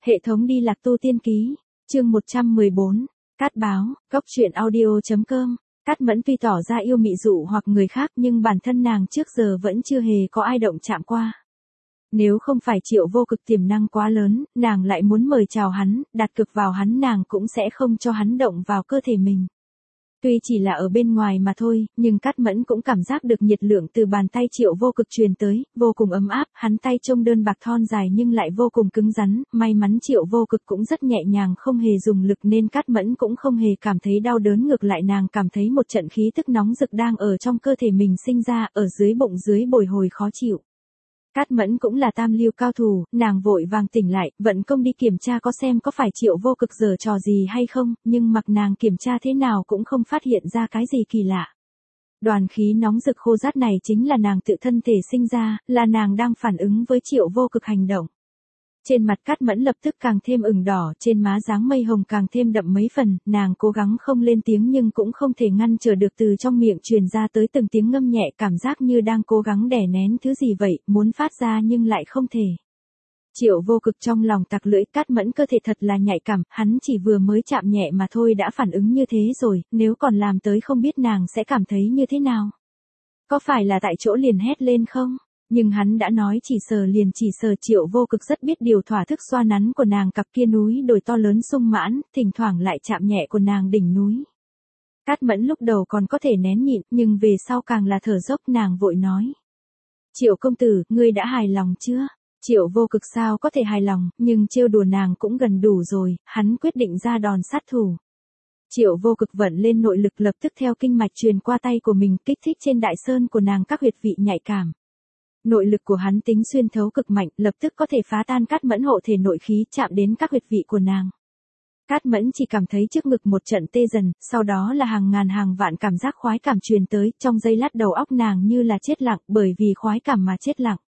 Hệ thống đi lạc tu tiên ký, chương 114, Cát báo, góc truyện audio.com. Cát Mẫn tuy tỏ ra yêu mị dụ hoặc người khác nhưng bản thân nàng trước giờ vẫn chưa hề có ai động chạm qua. Nếu không phải Triệu Vô Cực tiềm năng quá lớn, nàng lại muốn mời chào hắn, đặt cược vào hắn, nàng cũng sẽ không cho hắn động vào cơ thể mình. Tuy chỉ là ở bên ngoài mà thôi, nhưng Cát Mẫn cũng cảm giác được nhiệt lượng từ bàn tay Triệu Vô Cực truyền tới, vô cùng ấm áp, hắn tay trông đơn bạc thon dài nhưng lại vô cùng cứng rắn, may mắn Triệu Vô Cực cũng rất nhẹ nhàng không hề dùng lực nên Cát Mẫn cũng không hề cảm thấy đau đớn, ngược lại nàng cảm thấy một trận khí tức nóng rực đang ở trong cơ thể mình sinh ra, ở dưới bụng dưới bồi hồi khó chịu. Cát Mẫn cũng là tam lưu cao thủ, nàng vội vàng tỉnh lại, vận công đi kiểm tra có xem có phải Triệu Vô Cực giở trò gì hay không, nhưng mặc nàng kiểm tra thế nào cũng không phát hiện ra cái gì kỳ lạ. Đoàn khí nóng rực khô rát này chính là nàng tự thân thể sinh ra, là nàng đang phản ứng với Triệu Vô Cực hành động. Trên mặt Cát Mẫn lập tức càng thêm ửng đỏ, trên má dáng mây hồng càng thêm đậm mấy phần, nàng cố gắng không lên tiếng nhưng cũng không thể ngăn trở được từ trong miệng truyền ra tới từng tiếng ngâm nhẹ, cảm giác như đang cố gắng đè nén thứ gì vậy, muốn phát ra nhưng lại không thể. Triệu Vô Cực trong lòng tặc lưỡi, Cát Mẫn cơ thể thật là nhạy cảm, hắn chỉ vừa mới chạm nhẹ mà thôi đã phản ứng như thế rồi, nếu còn làm tới không biết nàng sẽ cảm thấy như thế nào. Có phải là tại chỗ liền hét lên không? Nhưng hắn đã nói chỉ sờ liền chỉ sờ. Triệu Vô Cực rất biết điều, thỏa thức xoa nắn của nàng cặp kia núi đồi to lớn sung mãn, thỉnh thoảng lại chạm nhẹ của nàng đỉnh núi. Cát Mẫn lúc đầu còn có thể nén nhịn, nhưng về sau càng là thở dốc, nàng vội nói. Triệu công tử, ngươi đã hài lòng chưa? Triệu Vô Cực sao có thể hài lòng, nhưng trêu đùa nàng cũng gần đủ rồi, hắn quyết định ra đòn sát thủ. Triệu Vô Cực vận lên nội lực, lập tức theo kinh mạch truyền qua tay của mình, kích thích trên đại sơn của nàng các huyệt vị nhạy cảm. Nội lực của hắn tính xuyên thấu cực mạnh, lập tức có thể phá tan Cát Mẫn hộ thể nội khí, chạm đến các huyệt vị của nàng. Cát Mẫn chỉ cảm thấy trước ngực một trận tê dần, sau đó là hàng ngàn hàng vạn cảm giác khoái cảm truyền tới, trong giây lát đầu óc nàng như là chết lặng, bởi vì khoái cảm mà chết lặng.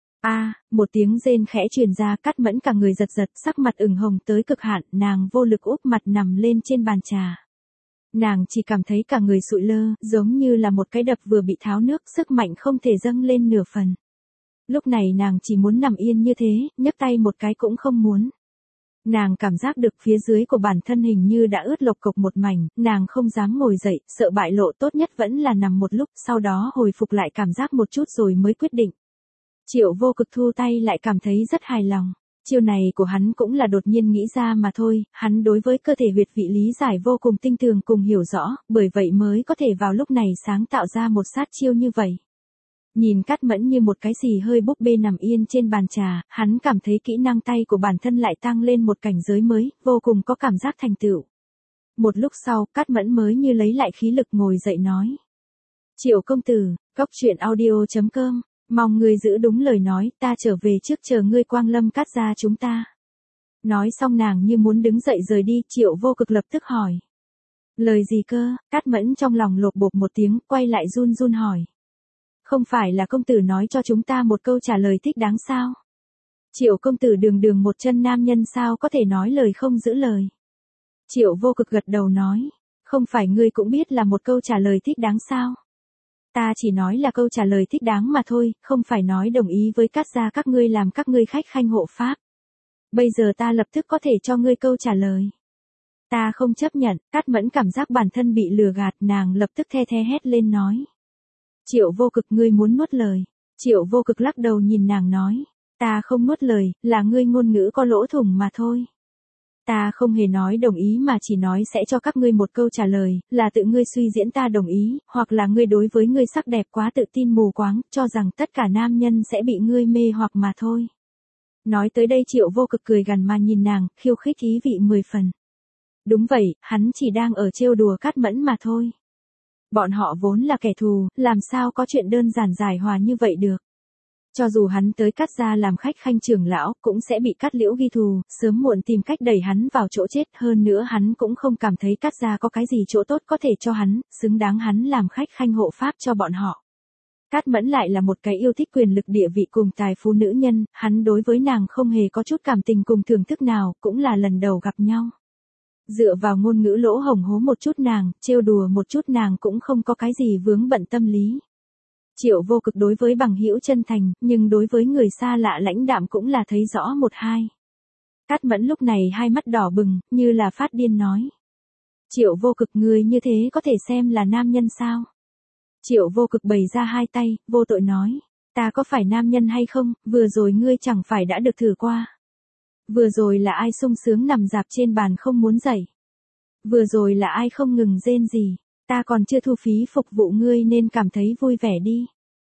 Một tiếng rên khẽ truyền ra, Cát Mẫn cả người giật giật, sắc mặt ửng hồng tới cực hạn, nàng vô lực úp mặt nằm lên trên bàn trà. Nàng chỉ cảm thấy cả người sụi lơ, giống như là một cái đập vừa bị tháo nước, sức mạnh không thể dâng lên nửa phần. Lúc này nàng chỉ muốn nằm yên như thế, nhấc tay một cái cũng không muốn. Nàng cảm giác được phía dưới của bản thân hình như đã ướt lộc cộc một mảnh, nàng không dám ngồi dậy, sợ bại lộ, tốt nhất vẫn là nằm một lúc, sau đó hồi phục lại cảm giác một chút rồi mới quyết định. Triệu Vô Cực thu tay lại, cảm thấy rất hài lòng. Chiêu này của hắn cũng là đột nhiên nghĩ ra mà thôi, hắn đối với cơ thể huyệt vị lý giải vô cùng tinh tường cùng hiểu rõ, bởi vậy mới có thể vào lúc này sáng tạo ra một sát chiêu như vậy. Nhìn Cát Mẫn như một cái xì hơi búp bê nằm yên trên bàn trà, hắn cảm thấy kỹ năng tay của bản thân lại tăng lên một cảnh giới mới, vô cùng có cảm giác thành tựu. Một lúc sau, Cát Mẫn mới như lấy lại khí lực ngồi dậy nói. Triệu công tử, góc truyện audio.com. Mong ngươi giữ đúng lời nói, ta trở về trước chờ ngươi quang lâm Cát gia chúng ta. Nói xong nàng như muốn đứng dậy rời đi, Triệu Vô Cực lập tức hỏi. Lời gì cơ? Cát Mẫn trong lòng lột bột một tiếng, quay lại run run hỏi. Không phải là công tử nói cho chúng ta một câu trả lời thích đáng sao? Triệu công tử đường đường một chân nam nhân sao có thể nói lời không giữ lời? Triệu Vô Cực gật đầu nói. Không phải ngươi cũng biết là một câu trả lời thích đáng sao? Ta chỉ nói là câu trả lời thích đáng mà thôi, không phải nói đồng ý với Cát gia các ngươi làm các ngươi khách khanh hộ pháp. Bây giờ ta lập tức có thể cho ngươi câu trả lời. Ta không chấp nhận. Cát Mẫn cảm giác bản thân bị lừa gạt, nàng lập tức the hét lên nói. Triệu Vô Cực, ngươi muốn nuốt lời. Triệu Vô Cực lắc đầu nhìn nàng nói. Ta không nuốt lời, là ngươi ngôn ngữ có lỗ thủng mà thôi. Ta không hề nói đồng ý mà chỉ nói sẽ cho các ngươi một câu trả lời, là tự ngươi suy diễn ta đồng ý, hoặc là ngươi đối với ngươi sắc đẹp quá tự tin mù quáng, cho rằng tất cả nam nhân sẽ bị ngươi mê hoặc mà thôi. Nói tới đây Triệu Vô Cực cười gằn mà nhìn nàng, khiêu khích ý vị 10 phần. Đúng vậy, hắn chỉ đang ở trêu đùa Cát Mẫn mà thôi. Bọn họ vốn là kẻ thù, làm sao có chuyện đơn giản giải hòa như vậy được. Cho dù hắn tới Cát gia làm khách khanh trưởng lão, cũng sẽ bị Cát Liễu ghi thù, sớm muộn tìm cách đẩy hắn vào chỗ chết, hơn nữa hắn cũng không cảm thấy Cát gia có cái gì chỗ tốt có thể cho hắn, xứng đáng hắn làm khách khanh hộ pháp cho bọn họ. Cát Mẫn lại là một cái yêu thích quyền lực địa vị cùng tài phú nữ nhân, hắn đối với nàng không hề có chút cảm tình cùng thưởng thức nào, cũng là lần đầu gặp nhau. Dựa vào ngôn ngữ lỗ hổng hố một chút nàng, trêu đùa một chút nàng cũng không có cái gì vướng bận tâm lý. Triệu Vô Cực đối với bằng hữu chân thành, nhưng đối với người xa lạ lãnh đạm cũng là thấy rõ một hai. Cát Mẫn lúc này hai mắt đỏ bừng, như là phát điên nói. Triệu Vô Cực, ngươi như thế có thể xem là nam nhân sao? Triệu Vô Cực bày ra hai tay, vô tội nói. Ta có phải nam nhân hay không, vừa rồi ngươi chẳng phải đã được thử qua. Vừa rồi là ai sung sướng nằm dạp trên bàn không muốn dậy. Vừa rồi là ai không ngừng rên gì. Ta còn chưa thu phí phục vụ ngươi nên cảm thấy vui vẻ đi.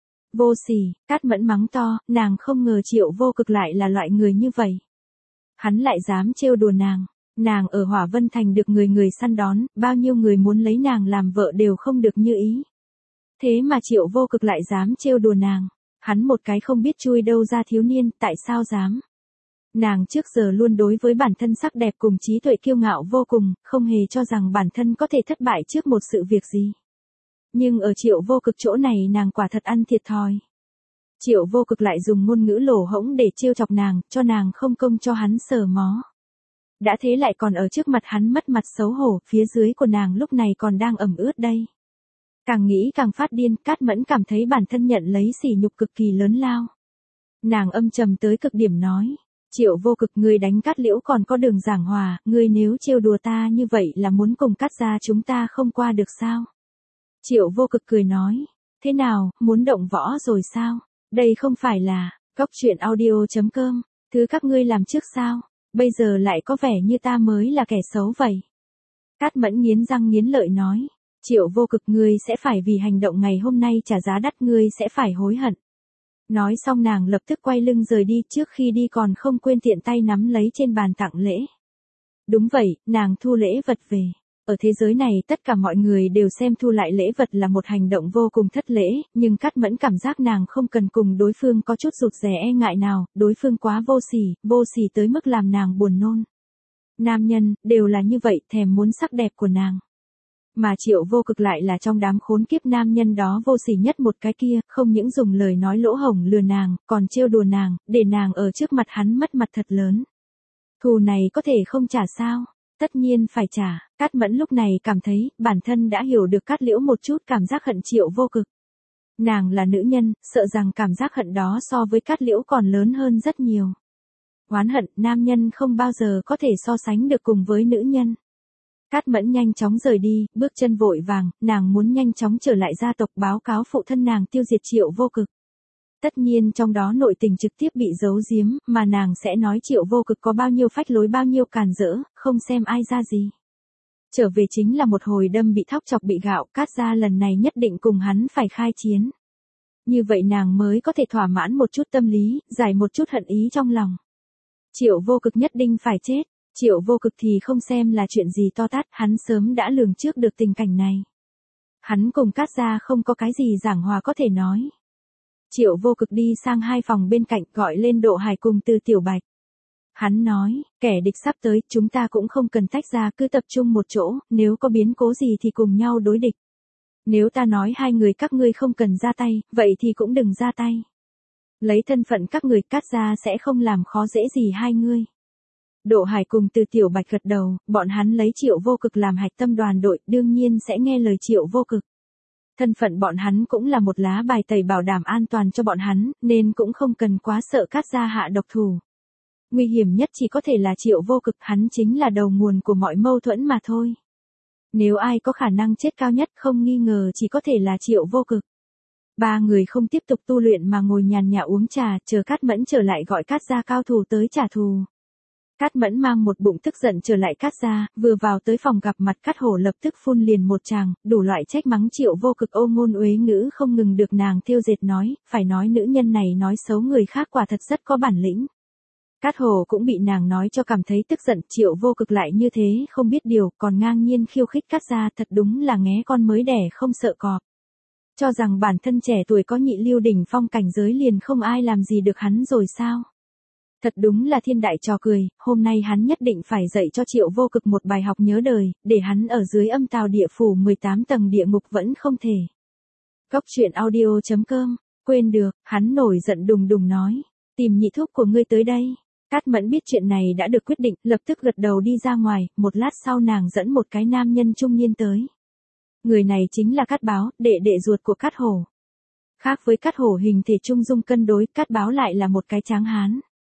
Vô sỉ, Cát Mẫn mắng to, nàng không ngờ Triệu Vô Cực lại là loại người như vậy. Hắn lại dám trêu đùa nàng. Nàng ở Hỏa Vân Thành được người người săn đón, bao nhiêu người muốn lấy nàng làm vợ đều không được như ý. Thế mà Triệu Vô Cực lại dám trêu đùa nàng. Hắn một cái không biết chui đâu ra thiếu niên, tại sao dám? Nàng trước giờ luôn đối với bản thân sắc đẹp cùng trí tuệ kiêu ngạo vô cùng, không hề cho rằng bản thân có thể thất bại trước một sự việc gì. Nhưng ở Triệu Vô Cực chỗ này nàng quả thật ăn thiệt thòi. Triệu Vô Cực lại dùng ngôn ngữ lổ hỗn để trêu chọc nàng, cho nàng không công cho hắn sờ mó. Đã thế lại còn ở trước mặt hắn mất mặt xấu hổ, phía dưới của nàng lúc này còn đang ẩm ướt đây. Càng nghĩ càng phát điên, Cát Mẫn cảm thấy bản thân nhận lấy sỉ nhục cực kỳ lớn lao. Nàng âm trầm tới cực điểm nói. Triệu Vô Cực, ngươi đánh Cát Liễu còn có đường giảng hòa, ngươi nếu trêu đùa ta như vậy là muốn cùng Cát gia chúng ta không qua được sao? Triệu Vô Cực cười nói. Thế nào, muốn động võ rồi sao? Đây không phải là, Cốc Truyện Audio.com, thứ các ngươi làm trước sao? Bây giờ lại có vẻ như ta mới là kẻ xấu vậy. Cát Mẫn nghiến răng nghiến lợi nói. Triệu Vô Cực, ngươi sẽ phải vì hành động ngày hôm nay trả giá đắt, ngươi sẽ phải hối hận. Nói xong nàng lập tức quay lưng rời đi, trước khi đi còn không quên tiện tay nắm lấy trên bàn tặng lễ. Đúng vậy, nàng thu lễ vật về. Ở thế giới này tất cả mọi người đều xem thu lại lễ vật là một hành động vô cùng thất lễ, nhưng Cát Mẫn cảm giác nàng không cần cùng đối phương có chút rụt rè e ngại nào, đối phương quá vô sỉ tới mức làm nàng buồn nôn. Nam nhân, đều là như vậy, thèm muốn sắc đẹp của nàng. Mà Triệu Vô Cực lại là trong đám khốn kiếp nam nhân đó vô sỉ nhất một cái kia, không những dùng lời nói lỗ hổng lừa nàng, còn trêu đùa nàng, để nàng ở trước mặt hắn mất mặt thật lớn. Thù này có thể không trả sao? Tất nhiên phải trả. Cát Mẫn lúc này cảm thấy, bản thân đã hiểu được Cát Liễu một chút cảm giác hận Triệu Vô Cực. Nàng là nữ nhân, sợ rằng cảm giác hận đó so với Cát Liễu còn lớn hơn rất nhiều. Oán hận, nam nhân không bao giờ có thể so sánh được cùng với nữ nhân. Cát Mẫn nhanh chóng rời đi, bước chân vội vàng, nàng muốn nhanh chóng trở lại gia tộc báo cáo phụ thân nàng tiêu diệt Triệu Vô Cực. Tất nhiên trong đó nội tình trực tiếp bị giấu giếm, mà nàng sẽ nói Triệu Vô Cực có bao nhiêu phách lối bao nhiêu càn rỡ, không xem ai ra gì. Trở về chính là một hồi đâm bị thóc chọc bị gạo, Cát gia lần này nhất định cùng hắn phải khai chiến. Như vậy nàng mới có thể thỏa mãn một chút tâm lý, giải một chút hận ý trong lòng. Triệu Vô Cực nhất định phải chết. Triệu Vô Cực thì không xem là chuyện gì to tát, hắn sớm đã lường trước được tình cảnh này. Hắn cùng Cát gia không có cái gì giảng hòa có thể nói. Triệu Vô Cực đi sang hai phòng bên cạnh gọi lên Độ Hải cùng Từ Tiểu Bạch. Hắn nói, kẻ địch sắp tới, chúng ta cũng không cần tách ra, cứ tập trung một chỗ, nếu có biến cố gì thì cùng nhau đối địch. Nếu ta nói hai người các ngươi không cần ra tay, vậy thì cũng đừng ra tay. Lấy thân phận các người, Cát gia sẽ không làm khó dễ gì hai ngươi. Độ Hải cùng Từ Tiểu Bạch gật đầu, bọn hắn lấy Triệu Vô Cực làm hạch tâm đoàn đội, đương nhiên sẽ nghe lời Triệu Vô Cực. Thân phận bọn hắn cũng là một lá bài tẩy bảo đảm an toàn cho bọn hắn, nên cũng không cần quá sợ Cát gia hạ độc thủ. Nguy hiểm nhất chỉ có thể là Triệu Vô Cực, hắn chính là đầu nguồn của mọi mâu thuẫn mà thôi. Nếu ai có khả năng chết cao nhất không nghi ngờ chỉ có thể là Triệu Vô Cực. Ba người không tiếp tục tu luyện mà ngồi nhàn nhã uống trà, chờ Cát Mẫn trở lại gọi Cát gia cao thủ tới trả thù. Cát Mẫn mang một bụng tức giận trở lại Cát gia, vừa vào tới phòng gặp mặt Cát Hổ lập tức phun liền một tràng, đủ loại trách mắng Triệu Vô Cực ô ngôn uế ngữ không ngừng được nàng thêu dệt nói, phải nói nữ nhân này nói xấu người khác quả thật rất có bản lĩnh. Cát Hổ cũng bị nàng nói cho cảm thấy tức giận, Triệu Vô Cực lại như thế không biết điều, còn ngang nhiên khiêu khích Cát gia, thật đúng là nghé con mới đẻ không sợ cọp. Cho rằng bản thân trẻ tuổi có nhị lưu đỉnh phong cảnh giới liền không ai làm gì được hắn rồi sao? Thật đúng là thiên đại trò cười, hôm nay hắn nhất định phải dạy cho Triệu Vô Cực một bài học nhớ đời, để hắn ở dưới âm tào địa phủ 18 tầng địa ngục vẫn không thể. Cốc Truyện Audio.com, quên được, hắn nổi giận đùng đùng nói, tìm nhị thúc của ngươi tới đây. Cát Mẫn biết chuyện này đã được quyết định, lập tức gật đầu đi ra ngoài, một lát sau nàng dẫn một cái nam nhân trung niên tới. Người này chính là Cát Báo, đệ đệ ruột của Cát Hổ. Khác với Cát Hổ hình thể trung dung cân đối, Cát Báo lại là một cái tráng hán.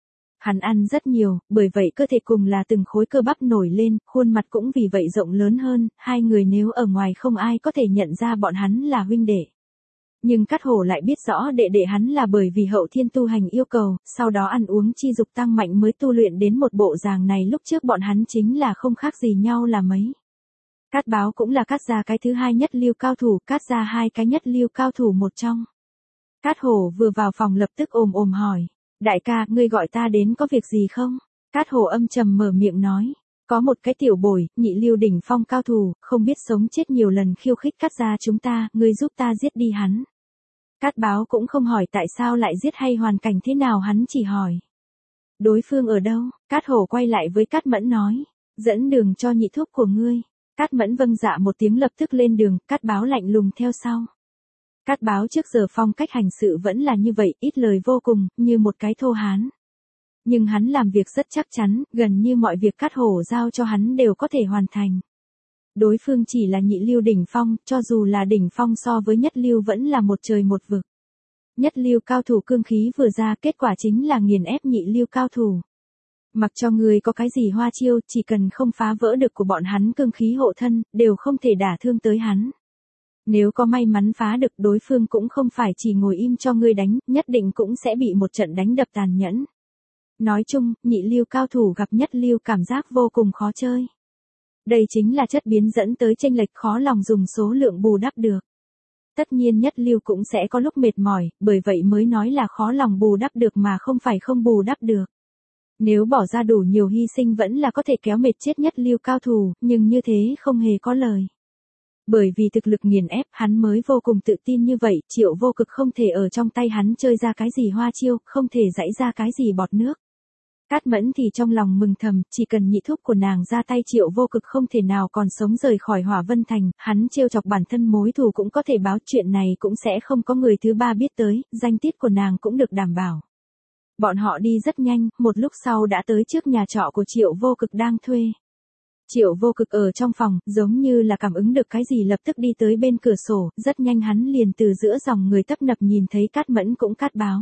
Hắn ăn rất nhiều, bởi vậy cơ thể cùng là từng khối cơ bắp nổi lên, khuôn mặt cũng vì vậy rộng lớn hơn, hai người nếu ở ngoài không ai có thể nhận ra bọn hắn là huynh đệ. Nhưng Cát Hổ lại biết rõ đệ đệ hắn là bởi vì hậu thiên tu hành yêu cầu, sau đó ăn uống chi dục tăng mạnh mới tu luyện đến một bộ dáng này, lúc trước bọn hắn chính là không khác gì nhau là mấy. Cát Báo cũng là Cát gia cái thứ hai nhất lưu cao thủ, Cát gia hai cái nhất lưu cao thủ một trong. Cát Hổ vừa vào phòng lập tức ồm ồm hỏi, đại ca, ngươi gọi ta đến có việc gì không? Cát Hổ âm trầm mở miệng nói, có một cái tiểu bồi, nhị lưu đỉnh phong cao thủ, không biết sống chết nhiều lần khiêu khích Cát gia chúng ta, ngươi giúp ta giết đi hắn. Cát Báo cũng không hỏi tại sao lại giết hay hoàn cảnh thế nào, hắn chỉ hỏi, đối phương ở đâu? Cát Hổ quay lại với Cát Mẫn nói, dẫn đường cho nhị thúc của ngươi. Cát Mẫn vâng dạ một tiếng lập tức lên đường, Cát Báo lạnh lùng theo sau. Cát Báo trước giờ phong cách hành sự vẫn là như vậy, ít lời vô cùng, như một cái thô hán. Nhưng hắn làm việc rất chắc chắn, gần như mọi việc Cát Hổ giao cho hắn đều có thể hoàn thành. Đối phương chỉ là nhị lưu đỉnh phong, cho dù là đỉnh phong so với nhất lưu vẫn là một trời một vực. Nhất lưu cao thủ cương khí vừa ra, kết quả chính là nghiền ép nhị lưu cao thủ. Mặc cho người có cái gì hoa chiêu, chỉ cần không phá vỡ được của bọn hắn cương khí hộ thân, đều không thể đả thương tới hắn. Nếu có may mắn phá được, đối phương cũng không phải chỉ ngồi im cho ngươi đánh, nhất định cũng sẽ bị một trận đánh đập tàn nhẫn. Nói chung, nhị lưu cao thủ gặp nhất lưu cảm giác vô cùng khó chơi. Đây chính là chất biến dẫn tới chênh lệch khó lòng dùng số lượng bù đắp được. Tất nhiên nhất lưu cũng sẽ có lúc mệt mỏi, bởi vậy mới nói là khó lòng bù đắp được mà không phải không bù đắp được. Nếu bỏ ra đủ nhiều hy sinh vẫn là có thể kéo mệt chết nhất lưu cao thủ, nhưng như thế không hề có lời. Bởi vì thực lực nghiền ép hắn mới vô cùng tự tin như vậy, Triệu Vô Cực không thể ở trong tay hắn chơi ra cái gì hoa chiêu, không thể giãy ra cái gì bọt nước. Cát Mẫn thì trong lòng mừng thầm, chỉ cần nhị thúc của nàng ra tay Triệu Vô Cực không thể nào còn sống rời khỏi Hỏa Vân Thành, hắn trêu chọc bản thân mối thù cũng có thể báo, chuyện này cũng sẽ không có người thứ ba biết tới, danh tiết của nàng cũng được đảm bảo. Bọn họ đi rất nhanh, một lúc sau đã tới trước nhà trọ của Triệu Vô Cực đang thuê. Triệu Vô Cực ở trong phòng, giống như là cảm ứng được cái gì lập tức đi tới bên cửa sổ, rất nhanh hắn liền từ giữa dòng người tấp nập nhìn thấy Cát Mẫn cũng Cát Báo.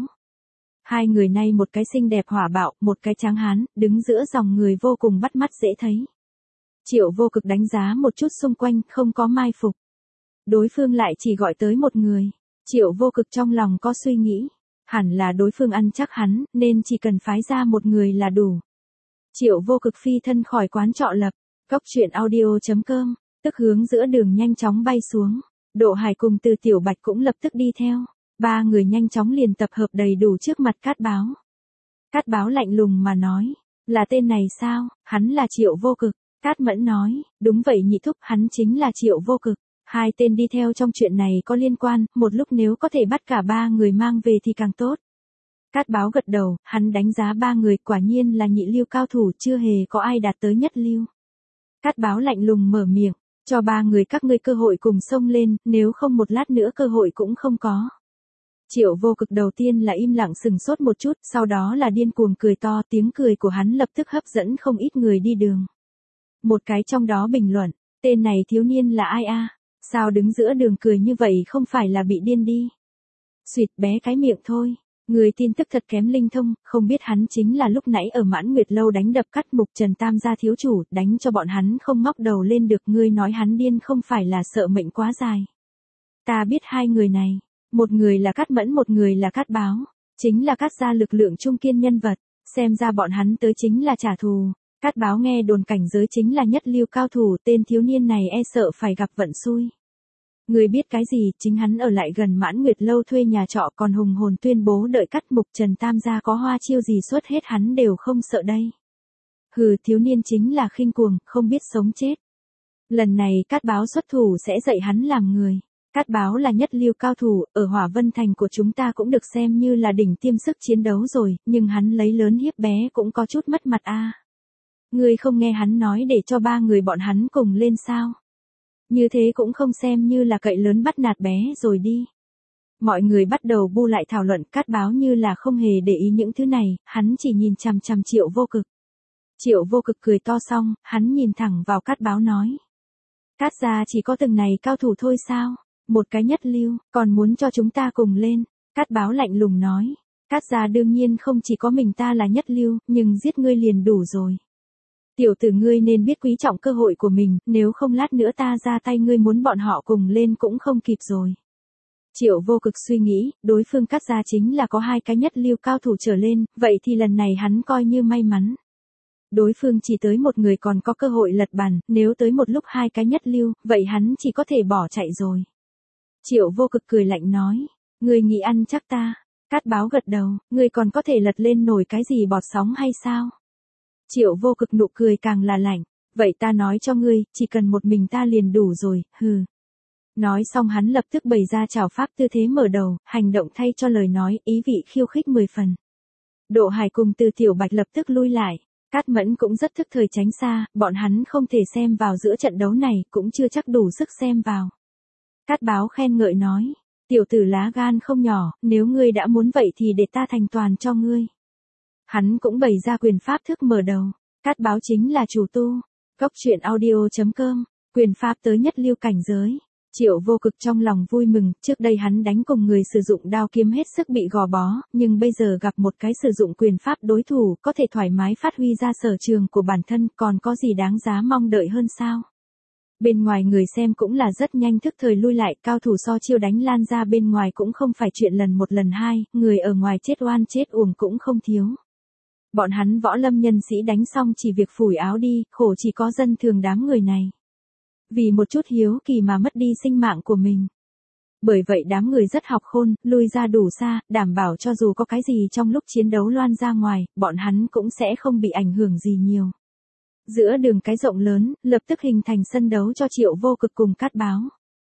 Hai người này một cái xinh đẹp hỏa bạo, một cái tráng hán, đứng giữa dòng người vô cùng bắt mắt dễ thấy. Triệu Vô Cực đánh giá một chút xung quanh, không có mai phục. Đối phương lại chỉ gọi tới một người. Triệu Vô Cực trong lòng có suy nghĩ. Hẳn là đối phương ăn chắc hắn, nên chỉ cần phái ra một người là đủ. Triệu Vô Cực phi thân khỏi quán trọ lập, cốc truyện audio.com, tức hướng giữa đường nhanh chóng bay xuống. Độ Hải cùng Từ Tiểu Bạch cũng lập tức đi theo. Ba người nhanh chóng liền tập hợp đầy đủ trước mặt Cát Báo. Cát Báo lạnh lùng mà nói, là tên này sao, hắn là Triệu Vô Cực. Cát Mẫn nói, đúng vậy nhị thúc, hắn chính là Triệu Vô Cực. Hai tên đi theo trong chuyện này có liên quan, một lúc nếu có thể bắt cả ba người mang về thì càng tốt. Cát Báo gật đầu, hắn đánh giá ba người quả nhiên là nhị lưu cao thủ, chưa hề có ai đạt tới nhất lưu. Cát Báo lạnh lùng mở miệng, cho ba người các ngươi cơ hội cùng xông lên, nếu không một lát nữa cơ hội cũng không có. Triệu Vô Cực đầu tiên là im lặng sừng sốt một chút, sau đó là điên cuồng cười to, tiếng cười của hắn lập tức hấp dẫn không ít người đi đường. Một cái trong đó bình luận, tên này thiếu niên là ai a? Sao đứng giữa đường cười như vậy, không phải là bị điên đi? Xuyệt bé cái miệng thôi. Người tin tức thật kém linh thông, không biết hắn chính là lúc nãy ở Mãn Nguyệt lâu đánh đập cắt Mục Trần Tam gia thiếu chủ, đánh cho bọn hắn không ngóc đầu lên được. Ngươi nói hắn điên không phải là sợ mệnh quá dài. Ta biết hai người này, một người là Cát Mẫn, một người là Cát Báo, chính là Cát gia lực lượng trung kiên nhân vật, xem ra bọn hắn tới chính là trả thù. Cát Báo nghe đồn cảnh giới chính là nhất lưu cao thủ, tên thiếu niên này e sợ phải gặp vận xui. Người biết cái gì, chính hắn ở lại gần Mãn Nguyệt lâu thuê nhà trọ, còn hùng hồn tuyên bố đợi cắt Mục Trần Tam gia có hoa chiêu gì xuất hết hắn đều không sợ đây. Hừ, thiếu niên chính là khinh cuồng, không biết sống chết. Lần này Cát Báo xuất thủ sẽ dạy hắn làm người. Cát Báo là nhất lưu cao thủ, ở Hỏa Vân Thành của chúng ta cũng được xem như là đỉnh tiêm sức chiến đấu rồi, nhưng hắn lấy lớn hiếp bé cũng có chút mất mặt a. Ngươi không nghe hắn nói để cho ba người bọn hắn cùng lên sao? Như thế cũng không xem như là cậy lớn bắt nạt bé rồi đi. Mọi người bắt đầu bu lại thảo luận, Cát Báo như là không hề để ý những thứ này, hắn chỉ nhìn chằm chằm Triệu Vô Cực. Triệu Vô Cực cười to xong, hắn nhìn thẳng vào Cát Báo nói. Cát gia chỉ có từng này cao thủ thôi sao? Một cái nhất lưu, còn muốn cho chúng ta cùng lên. Cát Báo lạnh lùng nói. Cát gia đương nhiên không chỉ có mình ta là nhất lưu, nhưng giết ngươi liền đủ rồi. Tiểu tử ngươi nên biết quý trọng cơ hội của mình, nếu không lát nữa ta ra tay ngươi muốn bọn họ cùng lên cũng không kịp rồi. Triệu Vô Cực suy nghĩ, đối phương Cát gia chính là có 2 cái nhất lưu cao thủ trở lên, vậy thì lần này hắn coi như may mắn. Đối phương chỉ tới một người còn có cơ hội lật bàn, nếu tới một lúc 2 cái nhất lưu, vậy hắn chỉ có thể bỏ chạy rồi. Triệu Vô Cực cười lạnh nói, ngươi nghĩ ăn chắc ta. Cát Báo gật đầu, ngươi còn có thể lật lên nổi cái gì bọt sóng hay sao? Triệu Vô Cực nụ cười càng là lạnh, vậy ta nói cho ngươi, chỉ cần một mình ta liền đủ rồi, hừ. Nói xong hắn lập tức bày ra trảo pháp tư thế mở đầu, hành động thay cho lời nói, ý vị khiêu khích 10 phần. Độ Hải cùng Từ Tiểu Bạch lập tức lui lại, Cát Mẫn cũng rất thức thời tránh xa, bọn hắn không thể xem vào giữa trận đấu này, cũng chưa chắc đủ sức xem vào. Cát Báo khen ngợi nói, tiểu tử lá gan không nhỏ, nếu ngươi đã muốn vậy thì để ta thành toàn cho ngươi. Hắn cũng bày ra quyền pháp thức mở đầu, Cát Báo chính là chủ tu. Cốc truyện audio.com, quyền pháp tới nhất lưu cảnh giới. Triệu Vô Cực trong lòng vui mừng, trước đây hắn đánh cùng người sử dụng đao kiếm hết sức bị gò bó, nhưng bây giờ gặp một cái sử dụng quyền pháp đối thủ, có thể thoải mái phát huy ra sở trường của bản thân, còn có gì đáng giá mong đợi hơn sao? Bên ngoài người xem cũng là rất nhanh thức thời lui lại, cao thủ so chiêu đánh lan ra bên ngoài cũng không phải chuyện lần một lần hai, người ở ngoài chết oan chết uổng cũng không thiếu. Bọn hắn võ lâm nhân sĩ đánh xong chỉ việc phủi áo đi, khổ chỉ có dân thường đám người này. Vì một chút hiếu kỳ mà mất đi sinh mạng của mình. Bởi vậy đám người rất học khôn, lui ra đủ xa, đảm bảo cho dù có cái gì trong lúc chiến đấu loan ra ngoài, bọn hắn cũng sẽ không bị ảnh hưởng gì nhiều. Giữa đường cái rộng lớn, lập tức hình thành sân đấu cho Triệu Vô Cực cùng Cát Báo.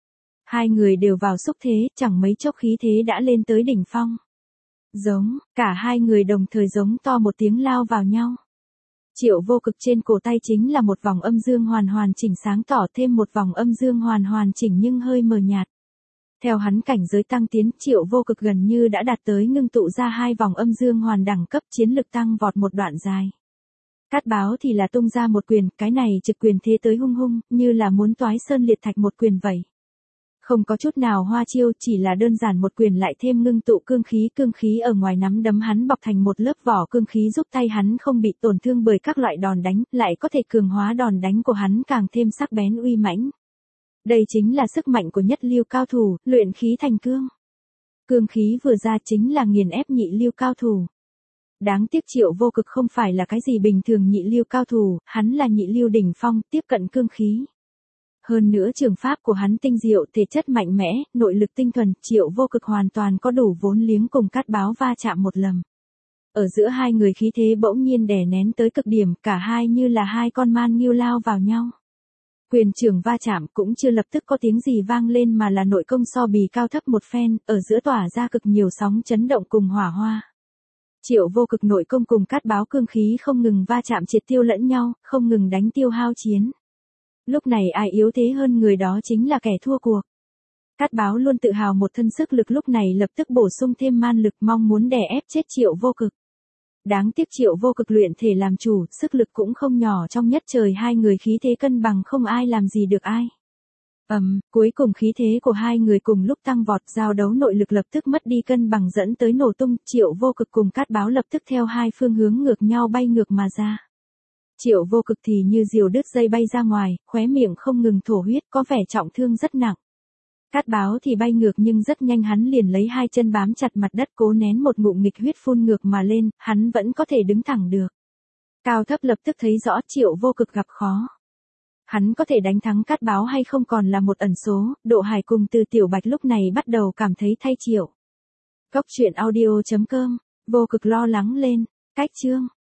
2 người đều vào xúc thế, chẳng mấy chốc khí thế đã lên tới đỉnh phong. Giống, cả 2 người đồng thời giống to một tiếng lao vào nhau. Triệu Vô Cực trên cổ tay chính là một vòng âm dương hoàn chỉnh sáng tỏ, thêm một vòng âm dương hoàn chỉnh nhưng hơi mờ nhạt. Theo hắn cảnh giới tăng tiến, Triệu Vô Cực gần như đã đạt tới ngưng tụ ra 2 vòng âm dương hoàn đẳng cấp, chiến lực tăng vọt một đoạn dài. Cát Báo thì là tung ra một quyền, cái này trực quyền thế tới hung hung, như là muốn toái sơn liệt thạch một quyền vậy. Không có chút nào hoa chiêu, chỉ là đơn giản một quyền lại thêm ngưng tụ cương khí ở ngoài nắm đấm hắn bọc thành một lớp vỏ cương khí giúp tay hắn không bị tổn thương bởi các loại đòn đánh, lại có thể cường hóa đòn đánh của hắn càng thêm sắc bén uy mãnh. Đây chính là sức mạnh của nhất lưu cao thủ, luyện khí thành cương. Cương khí vừa ra chính là nghiền ép nhị lưu cao thủ. Đáng tiếc Triệu Vô Cực không phải là cái gì bình thường nhị lưu cao thủ, hắn là nhị lưu đỉnh phong, tiếp cận cương khí. Hơn nữa trường pháp của hắn tinh diệu, thể chất mạnh mẽ, nội lực tinh thuần, Triệu Vô Cực hoàn toàn có đủ vốn liếng cùng Cát Báo va chạm một lần. Ở giữa 2 người khí thế bỗng nhiên đè nén tới cực điểm, cả hai như là 2 con man nghiêu lao vào nhau. Quyền trường va chạm cũng chưa lập tức có tiếng gì vang lên mà là nội công so bì cao thấp một phen, ở giữa tỏa ra cực nhiều sóng chấn động cùng hỏa hoa. Triệu Vô Cực nội công cùng Cát Báo cương khí không ngừng va chạm triệt tiêu lẫn nhau, không ngừng đánh tiêu hao chiến. Lúc này ai yếu thế hơn người đó chính là kẻ thua cuộc. Cát Báo luôn tự hào một thân sức lực lúc này lập tức bổ sung thêm man lực mong muốn đè ép chết Triệu Vô Cực. Đáng tiếc Triệu Vô Cực luyện thể làm chủ, sức lực cũng không nhỏ, trong nhất trời 2 người khí thế cân bằng không ai làm gì được ai. Cuối cùng khí thế của 2 người cùng lúc tăng vọt, giao đấu nội lực lập tức mất đi cân bằng dẫn tới nổ tung, Triệu Vô Cực cùng Cát Báo lập tức theo 2 phương hướng ngược nhau bay ngược mà ra. Triệu Vô Cực thì như diều đứt dây bay ra ngoài, khóe miệng không ngừng thổ huyết, có vẻ trọng thương rất nặng. Cát Báo thì bay ngược nhưng rất nhanh hắn liền lấy 2 chân bám chặt mặt đất cố nén một ngụm nghịch huyết phun ngược mà lên, hắn vẫn có thể đứng thẳng được. Cao thấp lập tức thấy rõ Triệu Vô Cực gặp khó. Hắn có thể đánh thắng Cát Báo hay không còn là một ẩn số, Độ Hải cùng Từ Tiểu Bạch lúc này bắt đầu cảm thấy thay Triệu. Cốc truyện audio.com, Vô Cực lo lắng lên, cách chương.